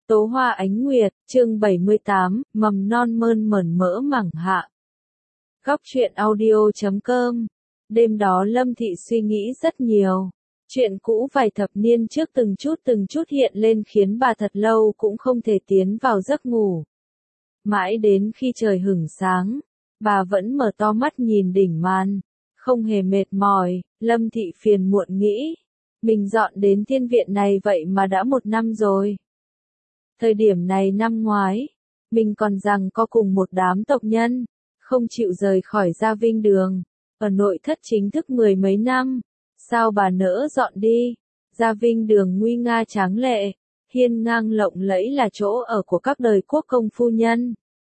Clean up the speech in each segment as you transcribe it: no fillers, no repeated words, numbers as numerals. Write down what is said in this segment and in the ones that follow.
Tố Hoa Ánh Nguyệt, chương 78, mầm non mơn mởn mỡ mẳng hạ. Góc truyện audio.com. Đêm đó Lâm Thị suy nghĩ rất nhiều. Chuyện cũ vài thập niên trước từng chút hiện lên khiến bà thật lâu cũng không thể tiến vào giấc ngủ. Mãi đến khi trời hửng sáng, bà vẫn mở to mắt nhìn đỉnh màn, không hề mệt mỏi. Lâm Thị phiền muộn nghĩ, mình dọn đến thiên viện này vậy mà đã 1 năm rồi. Thời điểm này năm ngoái, mình còn rằng có cùng một đám tộc nhân, không chịu rời khỏi Gia Vinh Đường, ở nội thất chính thức 10 mấy năm. Sao bà nỡ dọn đi? Gia Vinh Đường nguy nga tráng lệ, hiên ngang lộng lẫy là chỗ ở của các đời quốc công phu nhân.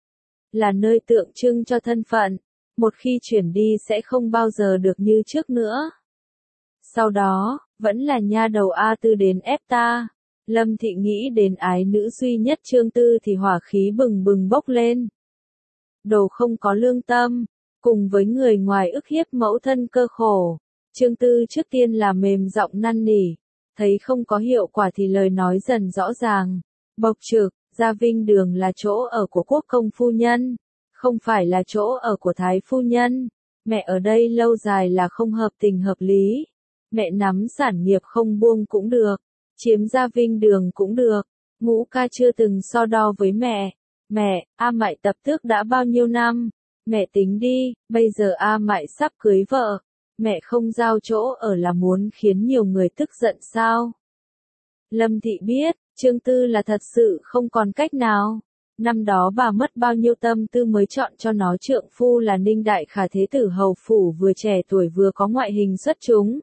Là nơi tượng trưng cho thân phận, một khi chuyển đi sẽ không bao giờ được như trước nữa. Sau đó, vẫn là nha đầu A Tư đến ép ta. Lâm Thị nghĩ đến ái nữ duy nhất Trương Tư thì hỏa khí bừng bừng bốc lên. Đồ không có lương tâm, cùng với người ngoài ức hiếp mẫu thân cơ khổ. Trương Tư trước tiên là mềm giọng năn nỉ, thấy không có hiệu quả thì lời nói dần rõ ràng. Bộc trực, Gia Vinh Đường là chỗ ở của quốc công phu nhân, không phải là chỗ ở của thái phu nhân. Mẹ ở đây lâu dài là không hợp tình hợp lý. Mẹ nắm sản nghiệp không buông cũng được, chiếm Gia Vinh Đường cũng được. Ngũ ca chưa từng so đo với mẹ. Mẹ, A Mại tập tước đã bao nhiêu năm? Mẹ tính đi, bây giờ A Mại sắp cưới vợ. Mẹ không giao chỗ ở là muốn khiến nhiều người tức giận sao? Lâm Thị biết, Trương Tư là thật sự không còn cách nào. Năm đó bà mất bao nhiêu tâm tư mới chọn cho nó trượng phu là Ninh Đại Khả thế tử hầu phủ vừa trẻ tuổi vừa có ngoại hình xuất chúng.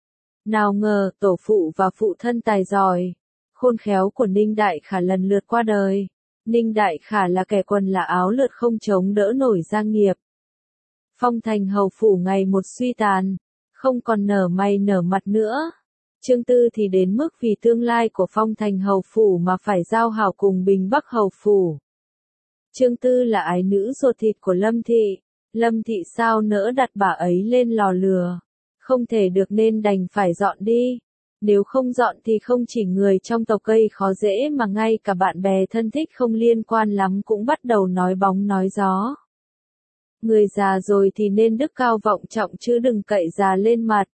Nào ngờ, tổ phụ và phụ thân tài giỏi, khôn khéo của Ninh Đại Khả lần lượt qua đời. Ninh Đại Khả là kẻ quần là áo lượt không chống đỡ nổi gia nghiệp. Phong thành hầu phủ ngày một suy tàn, không còn nở mày nở mặt nữa. Trương Tư thì đến mức vì tương lai của phong thành hầu phủ mà phải giao hảo cùng Bình Bắc hầu phủ. Trương Tư là ái nữ ruột thịt của Lâm Thị. Lâm Thị sao nỡ đặt bà ấy lên lò lừa. Không thể được nên đành phải dọn đi. Nếu không dọn thì không chỉ người trong tộc gây khó dễ mà ngay cả bạn bè thân thích không liên quan lắm cũng bắt đầu nói bóng nói gió. Người già rồi thì nên đức cao vọng trọng chứ đừng cậy già lên mặt.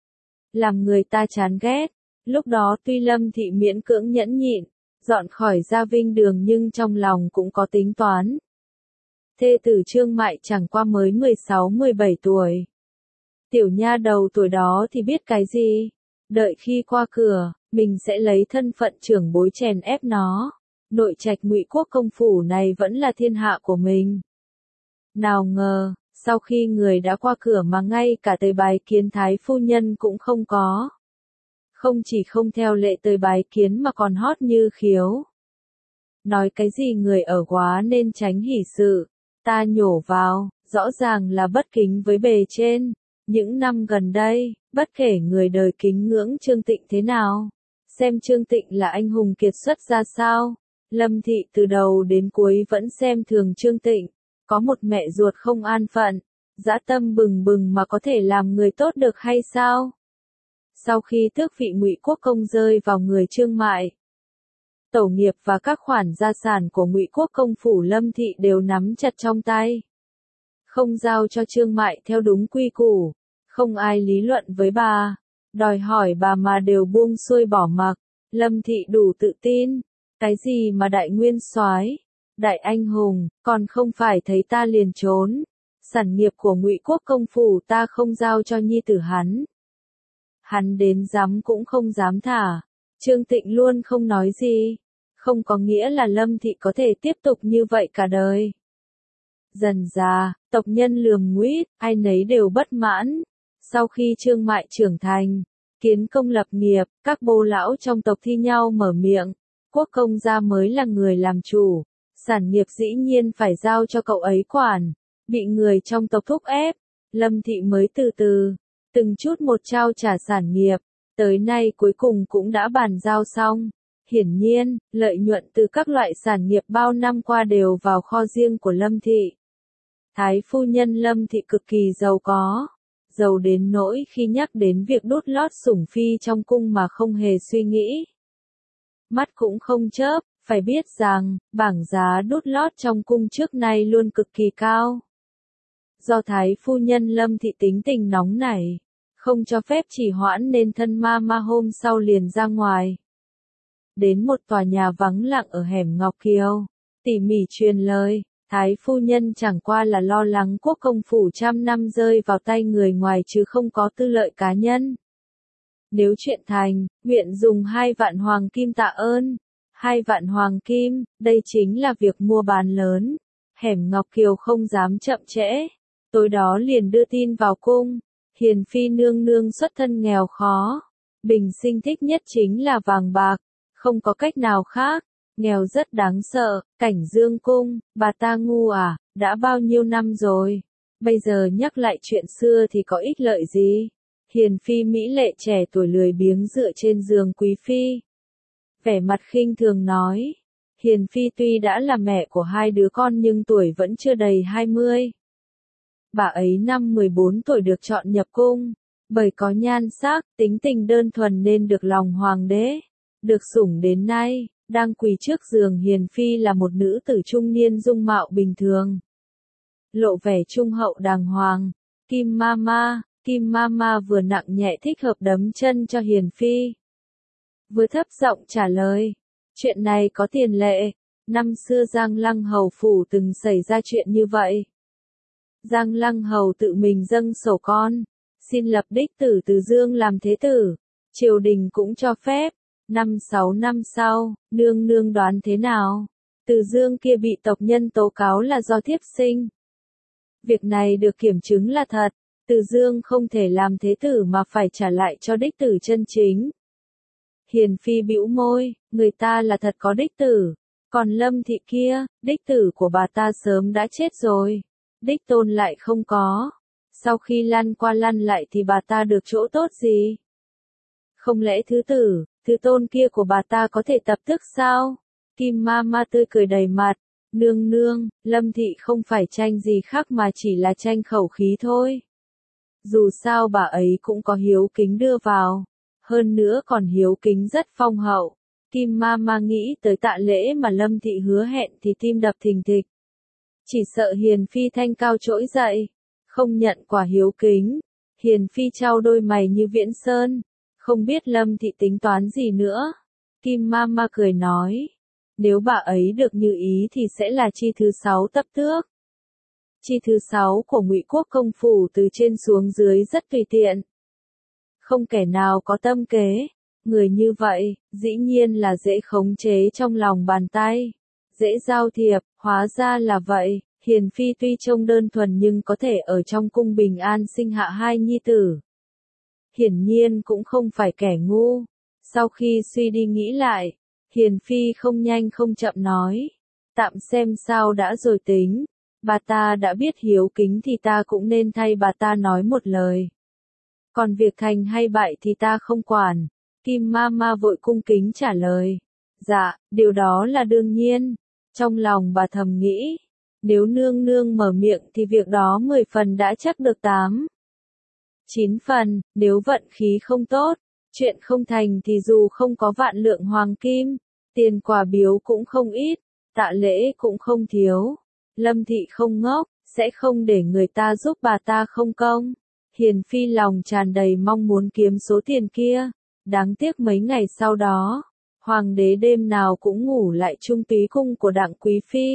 Làm người ta chán ghét. Lúc đó tuy Lâm Thị miễn cưỡng nhẫn nhịn, dọn khỏi Gia Vinh Đường nhưng trong lòng cũng có tính toán. Thê tử Trương Mại chẳng qua mới 16-17 tuổi. Tiểu nha đầu tuổi đó thì biết cái gì? Đợi khi qua cửa, mình sẽ lấy thân phận trưởng bối chèn ép nó. Nội trạch Ngụy Quốc công phủ này vẫn là thiên hạ của mình. Nào ngờ, sau khi người đã qua cửa mà ngay cả tới bái kiến thái phu nhân cũng không có. Không chỉ không theo lệ tới bái kiến mà còn hót như khiếu. Nói cái gì người ở quá nên tránh hỷ sự. Ta nhổ vào, rõ ràng là bất kính với bề trên. Những năm gần đây, bất kể người đời kính ngưỡng Trương Tịnh thế nào, xem Trương Tịnh là anh hùng kiệt xuất ra sao, Lâm Thị từ đầu đến cuối vẫn xem thường Trương Tịnh, có một mẹ ruột không an phận, dã tâm bừng bừng mà có thể làm người tốt được hay sao? Sau khi tước vị Ngụy Quốc công rơi vào người Trương Mại, tổ nghiệp và các khoản gia sản của Ngụy Quốc công phủ Lâm Thị đều nắm chặt trong tay. Không giao cho Trương Mại theo đúng quy củ, không ai lý luận với bà, đòi hỏi bà mà đều buông xuôi bỏ mặc. Lâm Thị đủ tự tin, cái gì mà đại nguyên soái, đại anh hùng, còn không phải thấy ta liền trốn. Sản nghiệp của Ngụy Quốc công phủ ta không giao cho nhi tử hắn. Hắn đến dám cũng không dám thả. Trương Tịnh luôn không nói gì, không có nghĩa là Lâm Thị có thể tiếp tục như vậy cả đời. Dần dà, tộc nhân lườm nguýt, ai nấy đều bất mãn. Sau khi Trương Mại trưởng thành, kiến công lập nghiệp, các bô lão trong tộc thi nhau mở miệng. Quốc công gia mới là người làm chủ, sản nghiệp dĩ nhiên phải giao cho cậu ấy quản. Bị người trong tộc thúc ép, Lâm Thị mới từ từ, từng chút một trao trả sản nghiệp. Tới nay cuối cùng cũng đã bàn giao xong. Hiển nhiên, lợi nhuận từ các loại sản nghiệp bao năm qua đều vào kho riêng của Lâm Thị. Thái phu nhân Lâm Thị cực kỳ giàu có, giàu đến nỗi khi nhắc đến việc đút lót sủng phi trong cung mà không hề suy nghĩ. Mắt cũng không chớp, Phải biết rằng, bảng giá đút lót trong cung trước nay luôn cực kỳ cao. Do Thái phu nhân Lâm Thị tính tình nóng nảy, không cho phép trì hoãn nên thân ma hôm sau liền ra ngoài. Đến một tòa nhà vắng lặng ở hẻm Ngọc Kiều, tỉ mỉ truyền lời, Thái phu nhân chẳng qua là lo lắng quốc công phủ trăm năm rơi vào tay người ngoài chứ không có tư lợi cá nhân. Nếu chuyện thành, nguyện dùng 2 vạn hoàng kim tạ ơn. 2 vạn hoàng kim, đây chính là việc mua bán lớn. Hẻm Ngọc Kiều không dám chậm trễ. Tối đó liền đưa tin vào cung. Hiền phi nương nương xuất thân nghèo khó. Bình sinh thích nhất chính là vàng bạc. Không có cách nào khác. Nghèo rất đáng sợ. Cảnh Dương cung, bà ta ngu à, đã bao nhiêu năm rồi. Bây giờ nhắc lại chuyện xưa thì có ích lợi gì. Hiền phi mỹ lệ trẻ tuổi lười biếng dựa trên giường quý phi. Vẻ mặt khinh thường nói. Hiền phi tuy đã là mẹ của 2 đứa con nhưng tuổi vẫn chưa đầy 20. Bà ấy năm 14 tuổi được chọn nhập cung. Bởi có nhan sắc, tính tình đơn thuần nên được lòng hoàng đế. Được sủng đến nay, đang quỳ trước giường Hiền phi là một nữ tử trung niên dung mạo bình thường. Lộ vẻ trung hậu đàng hoàng. Kim Mama vừa nặng nhẹ thích hợp đấm chân cho Hiền phi. Vừa thấp giọng trả lời, chuyện này có tiền lệ, năm xưa Giang Lăng Hầu phủ từng xảy ra chuyện như vậy. Giang Lăng Hầu tự mình dâng sổ con, xin lập đích tử Từ Dương làm thế tử, triều đình cũng cho phép. 5-6 năm sau, nương nương đoán thế nào? Từ Dương kia bị tộc nhân tố cáo là do thiếp sinh. Việc này được kiểm chứng là thật. Từ Dương không thể làm thế tử mà phải trả lại cho đích tử chân chính. Hiền phi bĩu môi, người ta là thật có đích tử. Còn Lâm Thị kia, đích tử của bà ta sớm đã chết rồi. Đích tôn lại không có. Sau khi lăn qua lăn lại thì bà ta được chỗ tốt gì? Không lẽ thứ tử, thứ tôn kia của bà ta có thể tập tước sao? Kim Mama tươi cười đầy mặt. Nương nương, Lâm Thị không phải tranh gì khác mà chỉ là tranh khẩu khí thôi. Dù sao bà ấy cũng có hiếu kính đưa vào. Hơn nữa còn hiếu kính rất phong hậu. Kim Mama nghĩ tới tạ lễ mà Lâm Thị hứa hẹn thì tim đập thình thịch. Chỉ sợ Hiền phi thanh cao trỗi dậy. Không nhận quả hiếu kính. Hiền phi trao đôi mày như viễn sơn. Không biết Lâm Thị tính toán gì nữa. Kim Mama cười nói. Nếu bà ấy được như ý thì sẽ là chi thứ 6 tấp tước. Chi thứ 6 của Ngụy Quốc công phủ từ trên xuống dưới rất tùy tiện. Không kẻ nào có tâm kế. Người như vậy, dĩ nhiên là dễ khống chế trong lòng bàn tay. Dễ giao thiệp, hóa ra là vậy. Hiền phi tuy trông đơn thuần nhưng có thể ở trong cung bình an sinh hạ 2 nhi tử. Hiển nhiên cũng không phải kẻ ngu. Sau khi suy đi nghĩ lại, Hiền phi không nhanh không chậm nói. Tạm xem sao đã rồi tính. Bà ta đã biết hiếu kính thì ta cũng nên thay bà ta nói một lời. Còn việc thành hay bại thì ta không quản. Kim Mama vội cung kính trả lời. Dạ, điều đó là đương nhiên. Trong lòng bà thầm nghĩ. Nếu nương nương mở miệng thì việc đó 10 phần đã chắc được 8. 9 phần, nếu vận khí không tốt. Chuyện không thành thì dù không có vạn lượng hoàng kim. Tiền quà biếu cũng không ít. Tạ lễ cũng không thiếu. Lâm Thị không ngốc, sẽ không để người ta giúp bà ta không công. Hiền phi lòng tràn đầy mong muốn kiếm số tiền kia. Đáng tiếc mấy ngày sau đó, hoàng đế đêm nào cũng ngủ lại trung túy cung của Đặng quý phi.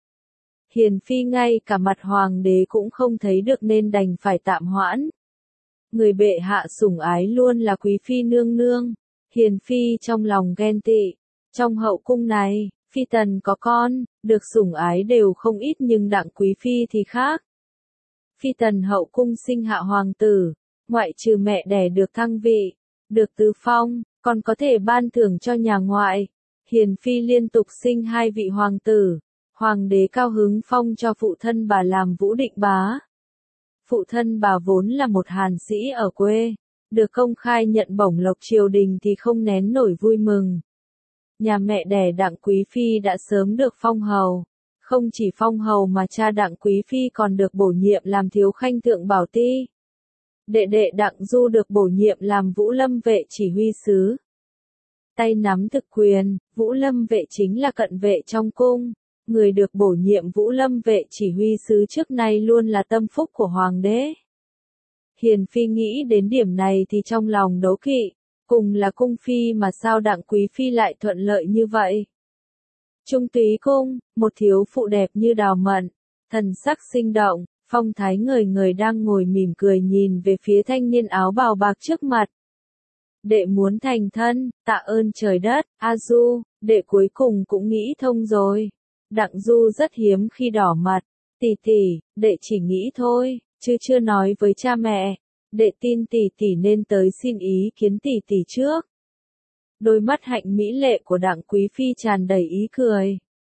Hiền phi ngay cả mặt hoàng đế cũng không thấy được nên đành phải tạm hoãn. Người bệ hạ sủng ái luôn là quý phi nương nương. Hiền phi trong lòng ghen tị. Trong hậu cung này, phi tần có con, được sủng ái đều không ít nhưng Đặng quý phi thì khác. Phi tần hậu cung sinh hạ hoàng tử, ngoại trừ mẹ đẻ được thăng vị, được tứ phong, còn có thể ban thưởng cho nhà ngoại. Hiền phi liên tục sinh 2 vị hoàng tử. Hoàng đế cao hứng phong cho phụ thân bà làm Vũ Định bá. Phụ thân bà vốn là một hàn sĩ ở quê, được công khai nhận bổng lộc triều đình thì không nén nổi vui mừng. Nhà mẹ đẻ Đặng quý phi đã sớm được phong hầu. Không chỉ phong hầu mà cha Đặng quý phi còn được bổ nhiệm làm thiếu khanh thượng bảo ti. Đệ đệ Đặng Du được bổ nhiệm làm Vũ Lâm vệ chỉ huy sứ. tay nắm thực quyền, Vũ Lâm vệ chính là cận vệ trong cung. Người được bổ nhiệm Vũ Lâm vệ chỉ huy sứ trước nay luôn là tâm phúc của hoàng đế. Hiền phi nghĩ đến điểm này thì trong lòng đố kỵ, cùng là cung phi mà sao Đặng quý phi lại thuận lợi như vậy. Trung Túy cung, một thiếu phụ đẹp như đào mận, thần sắc sinh động, phong thái người người đang ngồi mỉm cười nhìn về phía thanh niên áo bào bạc trước mặt. Đệ muốn thành thân, tạ ơn trời đất, A Du, đệ cuối cùng cũng nghĩ thông rồi. Đặng Du rất hiếm khi đỏ mặt, tỷ tỷ, đệ chỉ nghĩ thôi, chứ chưa nói với cha mẹ. Đệ tin tỷ tỷ nên tới xin ý kiến tỷ tỷ trước. Đôi mắt hạnh mỹ lệ của Đặng quý phi tràn đầy ý cười.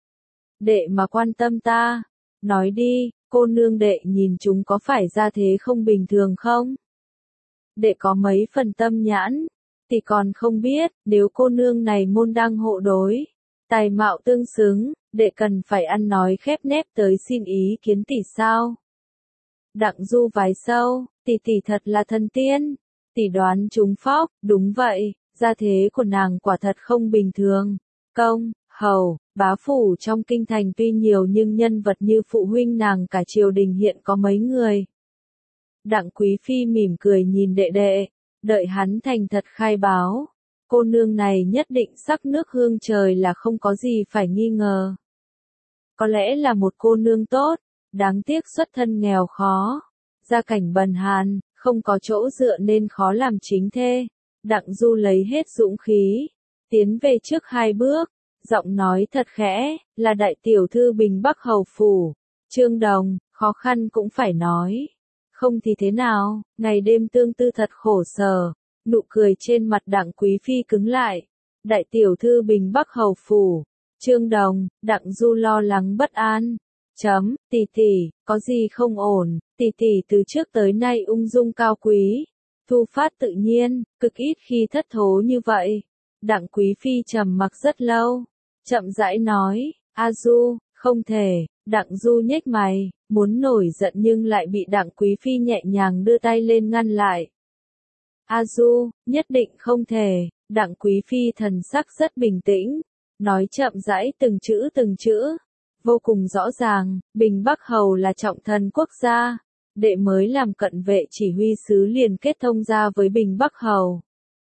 Đệ mà quan tâm ta, nói đi, cô nương đệ nhìn chúng có phải ra thế không bình thường không? Đệ có mấy phần tâm nhãn, tỷ còn không biết, nếu cô nương này môn đăng hộ đối, tài mạo tương xứng, đệ cần phải ăn nói khép nép tới xin ý kiến tỷ sao? Đặng Du vái sâu, tỷ tỷ thật là thần tiên, tỷ đoán trúng phóc, đúng vậy, gia thế của nàng quả thật không bình thường. Công, hầu, bá phủ trong kinh thành tuy nhiều nhưng nhân vật như phụ huynh nàng cả triều đình hiện có mấy người. Đặng quý phi mỉm cười nhìn đệ đệ, đợi hắn thành thật khai báo. Cô nương này nhất định sắc nước hương trời là không có gì phải nghi ngờ. Có lẽ là một cô nương tốt, đáng tiếc xuất thân nghèo khó, gia cảnh bần hàn, không có chỗ dựa nên khó làm chính thê. Đặng Du lấy hết dũng khí, tiến về trước 2 bước, giọng nói thật khẽ, là đại tiểu thư Bình Bắc hầu phủ, Trương Đồng, khó khăn cũng phải nói. Không thì thế nào, ngày đêm tương tư thật khổ sở, nụ cười trên mặt Đặng quý phi cứng lại. Đại tiểu thư Bình Bắc hầu phủ, Trương Đồng, Đặng Du lo lắng bất an. Tỷ tỷ, có gì không ổn, tỷ tỷ từ trước tới nay ung dung cao quý, thu phát tự nhiên, cực ít khi thất thố như vậy. Đặng quý phi trầm mặc rất lâu, chậm rãi nói, A Du, không thể. Đặng Du nhếch mày, muốn nổi giận nhưng lại bị Đặng quý phi nhẹ nhàng đưa tay lên ngăn lại. A Du, nhất định không thể. Đặng quý phi thần sắc rất bình tĩnh, nói chậm rãi từng chữ, vô cùng rõ ràng. Bình Bắc hầu là trọng thần quốc gia, đệ mới làm cận vệ chỉ huy sứ liền kết thông gia với Bình Bắc hầu.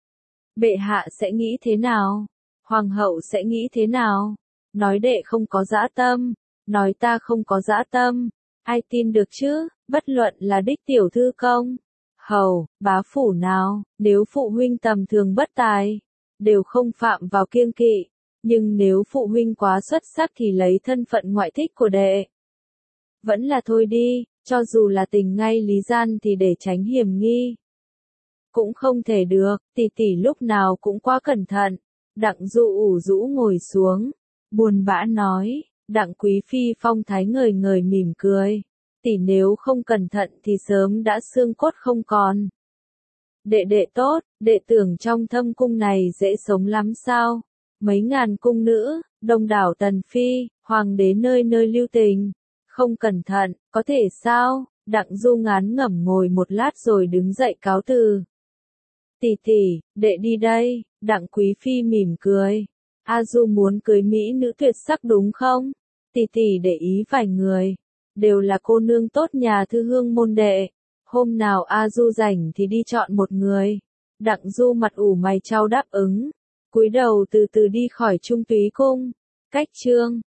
Bệ hạ sẽ nghĩ thế nào? Hoàng hậu sẽ nghĩ thế nào? Nói đệ không có dã tâm, nói ta không có dã tâm, ai tin được chứ? Bất luận là đích tiểu thư công, hầu, bá phủ nào, nếu phụ huynh tầm thường bất tài, đều không phạm vào kiêng kỵ, nhưng nếu phụ huynh quá xuất sắc thì lấy thân phận ngoại thích của đệ. Vẫn là thôi đi, cho dù là tình ngay lý gian thì để tránh hiểm nghi. Cũng không thể được, tỷ tỷ lúc nào cũng quá cẩn thận. Đặng Du ủ rũ ngồi xuống, buồn bã nói. Đặng quý phi phong thái ngời ngời mỉm cười. Tỷ nếu không cẩn thận thì sớm đã xương cốt không còn. Đệ tốt, đệ tưởng trong thâm cung này dễ sống lắm sao? Mấy ngàn cung nữ, đông đảo tần phi, hoàng đế nơi nơi lưu tình. Không cẩn thận, có thể sao? Đặng Du ngán ngẩm ngồi một lát rồi đứng dậy cáo từ. Tỷ, đệ đi đây. Đặng quý phi mỉm cười. A Du muốn cưới mỹ nữ tuyệt sắc đúng không? Tỷ để ý vài người, đều là cô nương tốt nhà thư hương môn đệ. Hôm nào A Du rảnh thì đi chọn một người. Đặng Du mặt ủ mày chau đáp ứng, cúi đầu từ từ đi khỏi Trung Túy cung. Cách chương